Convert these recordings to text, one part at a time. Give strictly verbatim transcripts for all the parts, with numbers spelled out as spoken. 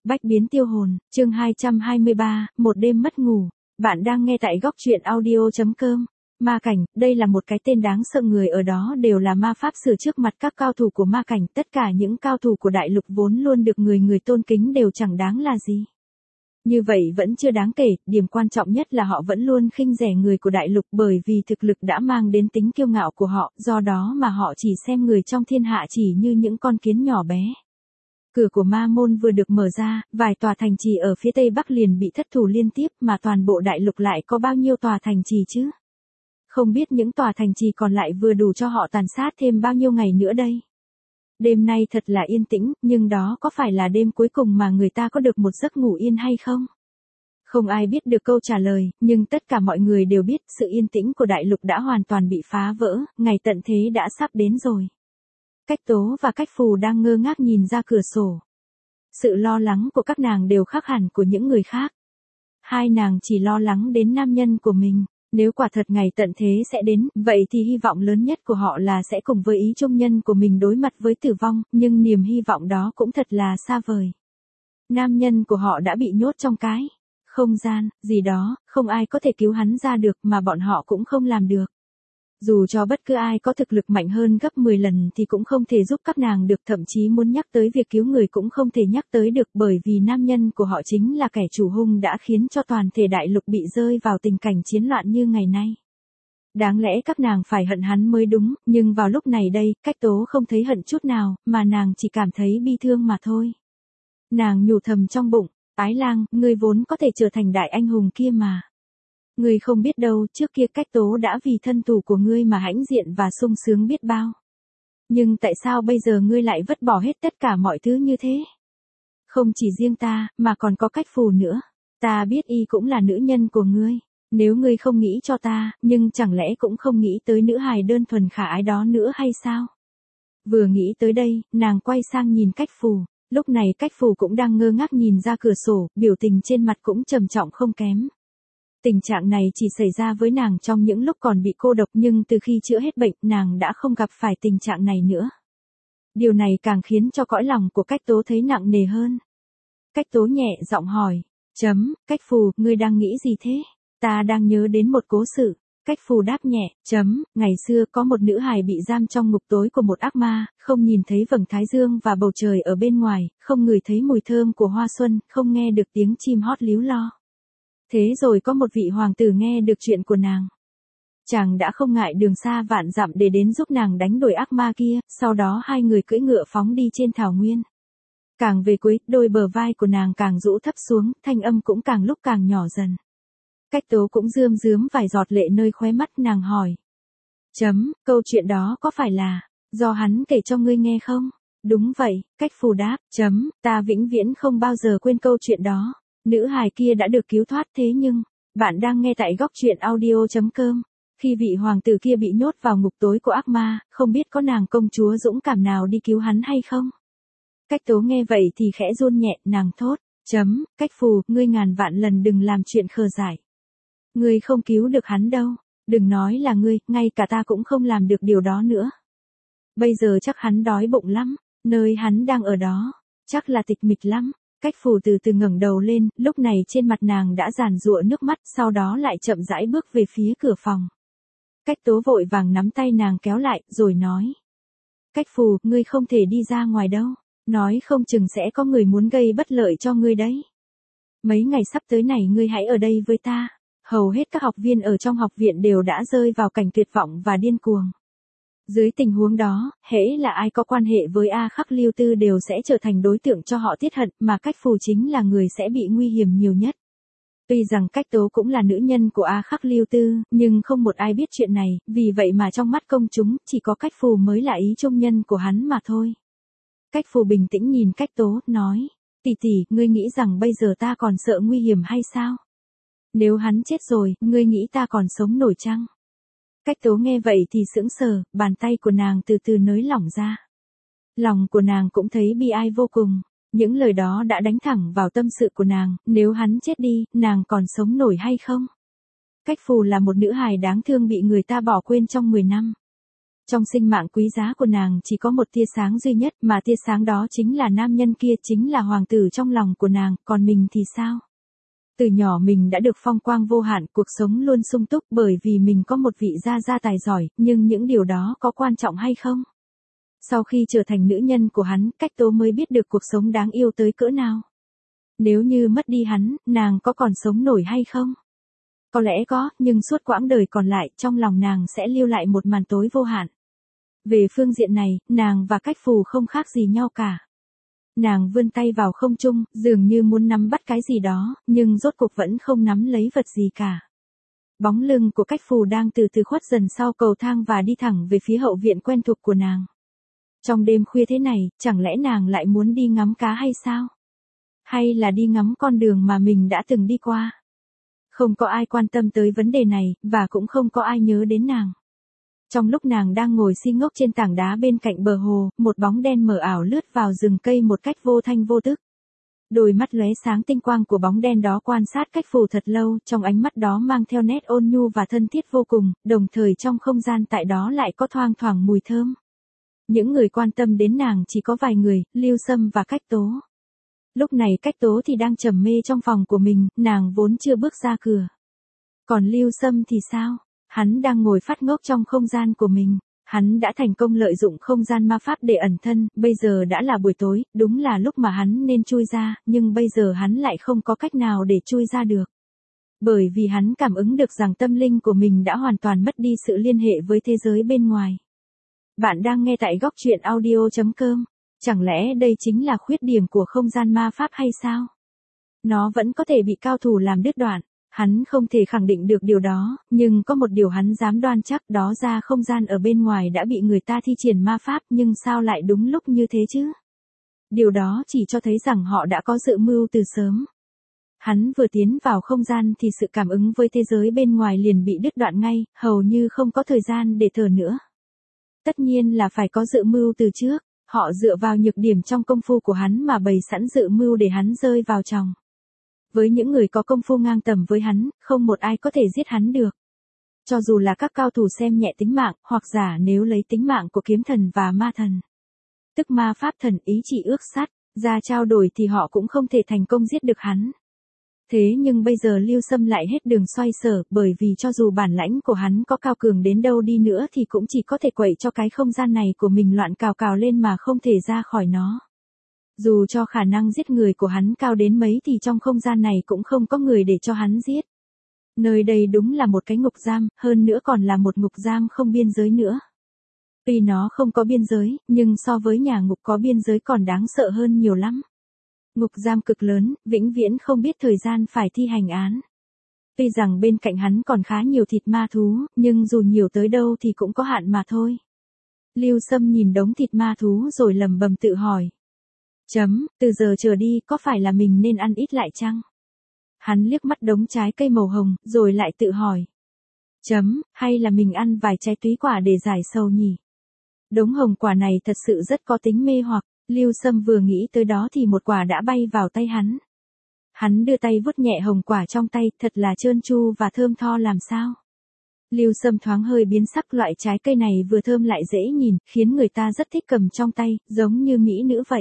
Bách biến tiêu hồn, chương hai trăm hai mươi ba, một đêm mất ngủ. Bạn đang nghe tại góc truyện audio chấm com. Ma cảnh, đây là một cái tên đáng sợ, người ở đó đều là ma pháp sư trước mặt các cao thủ của ma cảnh. Tất cả những cao thủ của đại lục vốn luôn được người người tôn kính đều chẳng đáng là gì. Như vậy vẫn chưa đáng kể, điểm quan trọng nhất là họ vẫn luôn khinh rẻ người của đại lục bởi vì thực lực đã mang đến tính kiêu ngạo của họ, do đó mà họ chỉ xem người trong thiên hạ chỉ như những con kiến nhỏ bé. Cửa của ma môn vừa được mở ra, vài tòa thành trì ở phía tây bắc liền bị thất thủ liên tiếp, mà toàn bộ đại lục lại có bao nhiêu tòa thành trì chứ? Không biết những tòa thành trì còn lại vừa đủ cho họ tàn sát thêm bao nhiêu ngày nữa đây? Đêm nay thật là yên tĩnh, nhưng đó có phải là đêm cuối cùng mà người ta có được một giấc ngủ yên hay không? Không ai biết được câu trả lời, nhưng tất cả mọi người đều biết sự yên tĩnh của đại lục đã hoàn toàn bị phá vỡ, ngày tận thế đã sắp đến rồi. Cách Tố và Cách Phù đang ngơ ngác nhìn ra cửa sổ. Sự lo lắng của các nàng đều khác hẳn của những người khác. Hai nàng chỉ lo lắng đến nam nhân của mình. Nếu quả thật ngày tận thế sẽ đến, vậy thì hy vọng lớn nhất của họ là sẽ cùng với ý trung nhân của mình đối mặt với tử vong, nhưng niềm hy vọng đó cũng thật là xa vời. Nam nhân của họ đã bị nhốt trong cái không gian gì đó, không ai có thể cứu hắn ra được, mà bọn họ cũng không làm được. Dù cho bất cứ ai có thực lực mạnh hơn gấp mười lần thì cũng không thể giúp các nàng được, thậm chí muốn nhắc tới việc cứu người cũng không thể nhắc tới được, bởi vì nam nhân của họ chính là kẻ chủ hung đã khiến cho toàn thể đại lục bị rơi vào tình cảnh chiến loạn như ngày nay. Đáng lẽ các nàng phải hận hắn mới đúng, nhưng vào lúc này đây, Cách Tố không thấy hận chút nào, mà nàng chỉ cảm thấy bi thương mà thôi. Nàng nhủ thầm trong bụng, Ái Lang, ngươi vốn có thể trở thành đại anh hùng kia mà. Ngươi không biết đâu, trước kia Cách Tố đã vì thân tù của ngươi mà hãnh diện và sung sướng biết bao. Nhưng tại sao bây giờ ngươi lại vứt bỏ hết tất cả mọi thứ như thế? Không chỉ riêng ta, mà còn có Cách Phù nữa. Ta biết y cũng là nữ nhân của ngươi. Nếu ngươi không nghĩ cho ta, nhưng chẳng lẽ cũng không nghĩ tới nữ hài đơn thuần khả ái đó nữa hay sao? Vừa nghĩ tới đây, nàng quay sang nhìn Cách Phù. Lúc này Cách Phù cũng đang ngơ ngác nhìn ra cửa sổ, biểu tình trên mặt cũng trầm trọng không kém. Tình trạng này chỉ xảy ra với nàng trong những lúc còn bị cô độc, nhưng từ khi chữa hết bệnh, nàng đã không gặp phải tình trạng này nữa. Điều này càng khiến cho cõi lòng của Cách Tố thấy nặng nề hơn. Cách Tố nhẹ giọng hỏi, chấm, Cách Phù, ngươi đang nghĩ gì thế? Ta đang nhớ đến một cố sự. Cách Phù đáp nhẹ, chấm, ngày xưa có một nữ hài bị giam trong ngục tối của một ác ma, không nhìn thấy vầng thái dương và bầu trời ở bên ngoài, không ngửi thấy mùi thơm của hoa xuân, không nghe được tiếng chim hót líu lo. Thế rồi có một vị hoàng tử nghe được chuyện của nàng. Chàng đã không ngại đường xa vạn dặm để đến giúp nàng đánh đuổi ác ma kia, sau đó hai người cưỡi ngựa phóng đi trên thảo nguyên. Càng về cuối, đôi bờ vai của nàng càng rũ thấp xuống, thanh âm cũng càng lúc càng nhỏ dần. Cách Tố cũng rơm rớm vài giọt lệ nơi khóe mắt, nàng hỏi. Chấm, câu chuyện đó có phải là do hắn kể cho ngươi nghe không? Đúng vậy, Cách Phù đáp, chấm, ta vĩnh viễn không bao giờ quên câu chuyện đó. Nữ hài kia đã được cứu thoát, thế nhưng, bạn đang nghe tại góc truyện audio chấm com. Khi vị hoàng tử kia bị nhốt vào ngục tối của ác ma, không biết có nàng công chúa dũng cảm nào đi cứu hắn hay không? Cách Tố nghe vậy thì khẽ run nhẹ, nàng thốt, chấm, Cách Phù, ngươi ngàn vạn lần đừng làm chuyện khờ dại. Ngươi không cứu được hắn đâu, đừng nói là ngươi, ngay cả ta cũng không làm được điều đó nữa. Bây giờ chắc hắn đói bụng lắm, nơi hắn đang ở đó, chắc là tịch mịch lắm. Cách Phù từ từ ngẩng đầu lên, lúc này trên mặt nàng đã giàn giụa nước mắt, sau đó lại chậm rãi bước về phía cửa phòng. Cách Tố vội vàng nắm tay nàng kéo lại, rồi nói. Cách Phù, ngươi không thể đi ra ngoài đâu, nói không chừng sẽ có người muốn gây bất lợi cho ngươi đấy. Mấy ngày sắp tới này ngươi hãy ở đây với ta. Hầu hết các học viên ở trong học viện đều đã rơi vào cảnh tuyệt vọng và điên cuồng. Dưới tình huống đó, hễ là ai có quan hệ với A Khắc Lưu Tư đều sẽ trở thành đối tượng cho họ tiết hận, mà Cách Phù chính là người sẽ bị nguy hiểm nhiều nhất. Tuy rằng Cách Tố cũng là nữ nhân của A Khắc Lưu Tư, nhưng không một ai biết chuyện này, vì vậy mà trong mắt công chúng, chỉ có Cách Phù mới là ý trung nhân của hắn mà thôi. Cách Phù bình tĩnh nhìn Cách Tố, nói, tỷ tỷ, ngươi nghĩ rằng bây giờ ta còn sợ nguy hiểm hay sao? Nếu hắn chết rồi, ngươi nghĩ ta còn sống nổi chăng? Cách Tố nghe vậy thì sững sờ, bàn tay của nàng từ từ nới lỏng ra. Lòng của nàng cũng thấy bi ai vô cùng, những lời đó đã đánh thẳng vào tâm sự của nàng, nếu hắn chết đi, nàng còn sống nổi hay không? Cách Phù là một nữ hài đáng thương bị người ta bỏ quên trong mười năm. Trong sinh mạng quý giá của nàng chỉ có một tia sáng duy nhất, mà tia sáng đó chính là nam nhân kia, chính là hoàng tử trong lòng của nàng, còn mình thì sao? Từ nhỏ mình đã được phong quang vô hạn, cuộc sống luôn sung túc bởi vì mình có một vị gia gia tài giỏi, nhưng những điều đó có quan trọng hay không? Sau khi trở thành nữ nhân của hắn, Cách Tố mới biết được cuộc sống đáng yêu tới cỡ nào. Nếu như mất đi hắn, nàng có còn sống nổi hay không? Có lẽ có, nhưng suốt quãng đời còn lại, trong lòng nàng sẽ lưu lại một màn tối vô hạn. Về phương diện này, nàng và Cách Phù không khác gì nhau cả. Nàng vươn tay vào không trung, dường như muốn nắm bắt cái gì đó, nhưng rốt cuộc vẫn không nắm lấy vật gì cả. Bóng lưng của Cách Phù đang từ từ khuất dần sau cầu thang và đi thẳng về phía hậu viện quen thuộc của nàng. Trong đêm khuya thế này, chẳng lẽ nàng lại muốn đi ngắm cá hay sao? Hay là đi ngắm con đường mà mình đã từng đi qua? Không có ai quan tâm tới vấn đề này, và cũng không có ai nhớ đến nàng. Trong lúc nàng đang ngồi si ngốc trên tảng đá bên cạnh bờ hồ, một bóng đen mờ ảo lướt vào rừng cây một cách vô thanh vô tức. Đôi mắt lóe sáng tinh quang của bóng đen đó quan sát Cách Phù thật lâu, trong ánh mắt đó mang theo nét ôn nhu và thân thiết vô cùng, đồng thời trong không gian tại đó lại có thoang thoảng mùi thơm. Những người quan tâm đến nàng chỉ có vài người, Lưu Sâm và Cách Tố. Lúc này Cách Tố thì đang trầm mê trong phòng của mình, nàng vốn chưa bước ra cửa. Còn Lưu Sâm thì sao? Hắn đang ngồi phát ngốc trong không gian của mình. Hắn đã thành công lợi dụng không gian ma pháp để ẩn thân, bây giờ đã là buổi tối, đúng là lúc mà hắn nên chui ra, nhưng bây giờ hắn lại không có cách nào để chui ra được. Bởi vì hắn cảm ứng được rằng tâm linh của mình đã hoàn toàn mất đi sự liên hệ với thế giới bên ngoài. Bạn đang nghe tại góc truyện audio chấm com. Chẳng lẽ đây chính là khuyết điểm của không gian ma pháp hay sao? Nó vẫn có thể bị cao thủ làm đứt đoạn. Hắn không thể khẳng định được điều đó, nhưng có một điều hắn dám đoan chắc, đó ra không gian ở bên ngoài đã bị người ta thi triển ma pháp, nhưng sao lại đúng lúc như thế chứ? Điều đó chỉ cho thấy rằng họ đã có dự mưu từ sớm. Hắn vừa tiến vào không gian thì sự cảm ứng với thế giới bên ngoài liền bị đứt đoạn ngay, hầu như không có thời gian để thở nữa. Tất nhiên là phải có dự mưu từ trước, họ dựa vào nhược điểm trong công phu của hắn mà bày sẵn dự mưu để hắn rơi vào tròng. Với những người có công phu ngang tầm với hắn, không một ai có thể giết hắn được. Cho dù là các cao thủ xem nhẹ tính mạng, hoặc giả nếu lấy tính mạng của kiếm thần và ma thần, tức ma pháp thần ý chỉ ước sát, ra trao đổi thì họ cũng không thể thành công giết được hắn. Thế nhưng bây giờ Lưu Sâm lại hết đường xoay sở, bởi vì cho dù bản lãnh của hắn có cao cường đến đâu đi nữa thì cũng chỉ có thể quậy cho cái không gian này của mình loạn cào cào lên mà không thể ra khỏi nó. Dù cho khả năng giết người của hắn cao đến mấy thì trong không gian này cũng không có người để cho hắn giết. Nơi đây đúng là một cái ngục giam, hơn nữa còn là một ngục giam không biên giới nữa. Tuy nó không có biên giới, nhưng so với nhà ngục có biên giới còn đáng sợ hơn nhiều lắm. Ngục giam cực lớn, vĩnh viễn không biết thời gian phải thi hành án. Tuy rằng bên cạnh hắn còn khá nhiều thịt ma thú, nhưng dù nhiều tới đâu thì cũng có hạn mà thôi. Lưu Sâm nhìn đống thịt ma thú rồi lầm bầm tự hỏi. Chấm, từ giờ trở đi có phải là mình nên ăn ít lại chăng? Hắn liếc mắt đống trái cây màu hồng, rồi lại tự hỏi. Chấm, hay là mình ăn vài trái túy quả để giải sầu nhỉ? Đống hồng quả này thật sự rất có tính mê hoặc, Lưu Sâm vừa nghĩ tới đó thì một quả đã bay vào tay hắn. Hắn đưa tay vuốt nhẹ hồng quả trong tay, thật là trơn tru và thơm tho làm sao. Lưu Sâm thoáng hơi biến sắc, loại trái cây này vừa thơm lại dễ nhìn, khiến người ta rất thích cầm trong tay, giống như mỹ nữ vậy.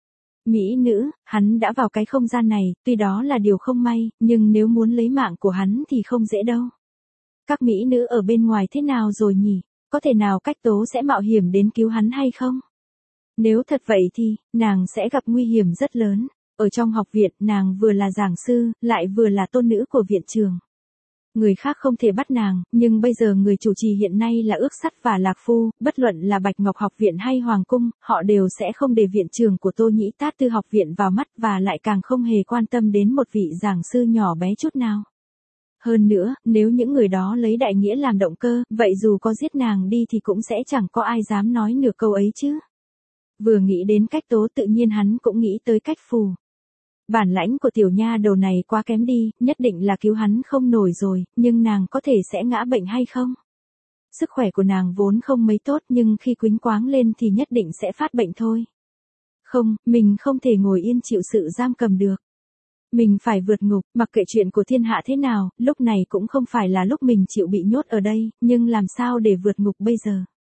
Mỹ nữ, hắn đã vào cái không gian này, tuy đó là điều không may, nhưng nếu muốn lấy mạng của hắn thì không dễ đâu. Các mỹ nữ ở bên ngoài thế nào rồi nhỉ? Có thể nào Cách Tố sẽ mạo hiểm đến cứu hắn hay không? Nếu thật vậy thì, nàng sẽ gặp nguy hiểm rất lớn. Ở trong học viện, nàng vừa là giảng sư, lại vừa là tôn nữ của viện trường. Người khác không thể bắt nàng, nhưng bây giờ người chủ trì hiện nay là Ước Sắt và Lạc Phu, bất luận là Bạch Ngọc học viện hay Hoàng cung, họ đều sẽ không để viện trường của Tô Nhĩ Tát Tư học viện vào mắt và lại càng không hề quan tâm đến một vị giảng sư nhỏ bé chút nào. Hơn nữa, nếu những người đó lấy đại nghĩa làm động cơ, vậy dù có giết nàng đi thì cũng sẽ chẳng có ai dám nói nửa câu ấy chứ. Vừa nghĩ đến Cách Tố tự nhiên hắn cũng nghĩ tới Cách Phù. Bản lãnh của tiểu nha đầu này quá kém đi, nhất định là cứu hắn không nổi rồi, nhưng nàng có thể sẽ ngã bệnh hay không? Sức khỏe của nàng vốn không mấy tốt nhưng khi quýnh quáng lên thì nhất định sẽ phát bệnh thôi. Không, mình không thể ngồi yên chịu sự giam cầm được. Mình phải vượt ngục, mặc kệ chuyện của thiên hạ thế nào, lúc này cũng không phải là lúc mình chịu bị nhốt ở đây, nhưng làm sao để vượt ngục bây giờ?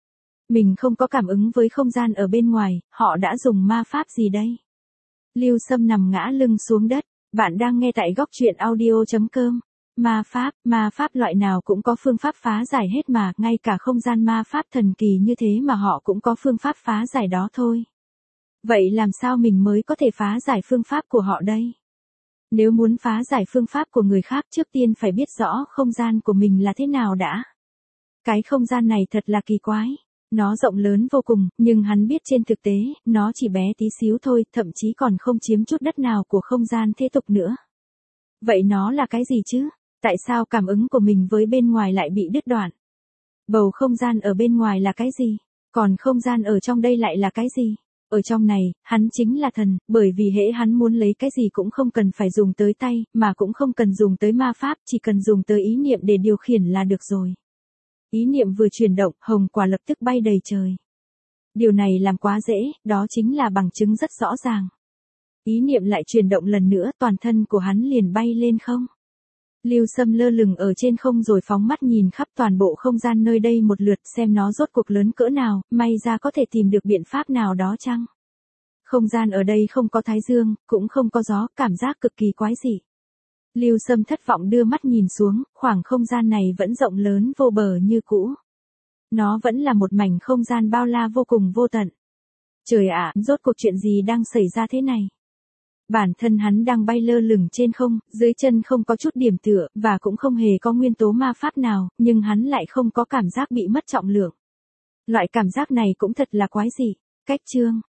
Mình không có cảm ứng với không gian ở bên ngoài, họ đã dùng ma pháp gì đây? Lưu Sâm nằm ngã lưng xuống đất, bạn đang nghe tại góc truyện audio.com. Ma pháp, ma pháp loại nào cũng có phương pháp phá giải hết mà, ngay cả không gian ma pháp thần kỳ như thế mà họ cũng có phương pháp phá giải đó thôi. Vậy làm sao mình mới có thể phá giải phương pháp của họ đây? Nếu muốn phá giải phương pháp của người khác trước tiên phải biết rõ không gian của mình là thế nào đã. Cái không gian này thật là kỳ quái. Nó rộng lớn vô cùng, nhưng hắn biết trên thực tế, nó chỉ bé tí xíu thôi, thậm chí còn không chiếm chút đất nào của không gian thế tục nữa. Vậy nó là cái gì chứ? Tại sao cảm ứng của mình với bên ngoài lại bị đứt đoạn? Bầu không gian ở bên ngoài là cái gì? Còn không gian ở trong đây lại là cái gì? Ở trong này, hắn chính là thần, bởi vì hễ hắn muốn lấy cái gì cũng không cần phải dùng tới tay, mà cũng không cần dùng tới ma pháp, chỉ cần dùng tới ý niệm để điều khiển là được rồi. Ý niệm vừa chuyển động, hồng quả lập tức bay đầy trời. Điều này làm quá dễ, đó chính là bằng chứng rất rõ ràng. Ý niệm lại chuyển động lần nữa, toàn thân của hắn liền bay lên không. Lưu Sâm lơ lửng ở trên không rồi phóng mắt nhìn khắp toàn bộ không gian nơi đây một lượt xem nó rốt cuộc lớn cỡ nào, may ra có thể tìm được biện pháp nào đó chăng? Không gian ở đây không có thái dương, cũng không có gió, cảm giác cực kỳ quái dị. Lưu Sâm thất vọng đưa mắt nhìn xuống, khoảng không gian này vẫn rộng lớn vô bờ như cũ. Nó vẫn là một mảnh không gian bao la vô cùng vô tận. Trời ạ, rốt cuộc chuyện gì đang xảy ra thế này? Bản thân hắn đang bay lơ lửng trên không, dưới chân không có chút điểm tựa, và cũng không hề có nguyên tố ma pháp nào, nhưng hắn lại không có cảm giác bị mất trọng lượng. Loại cảm giác này cũng thật là quái dị. Cách chương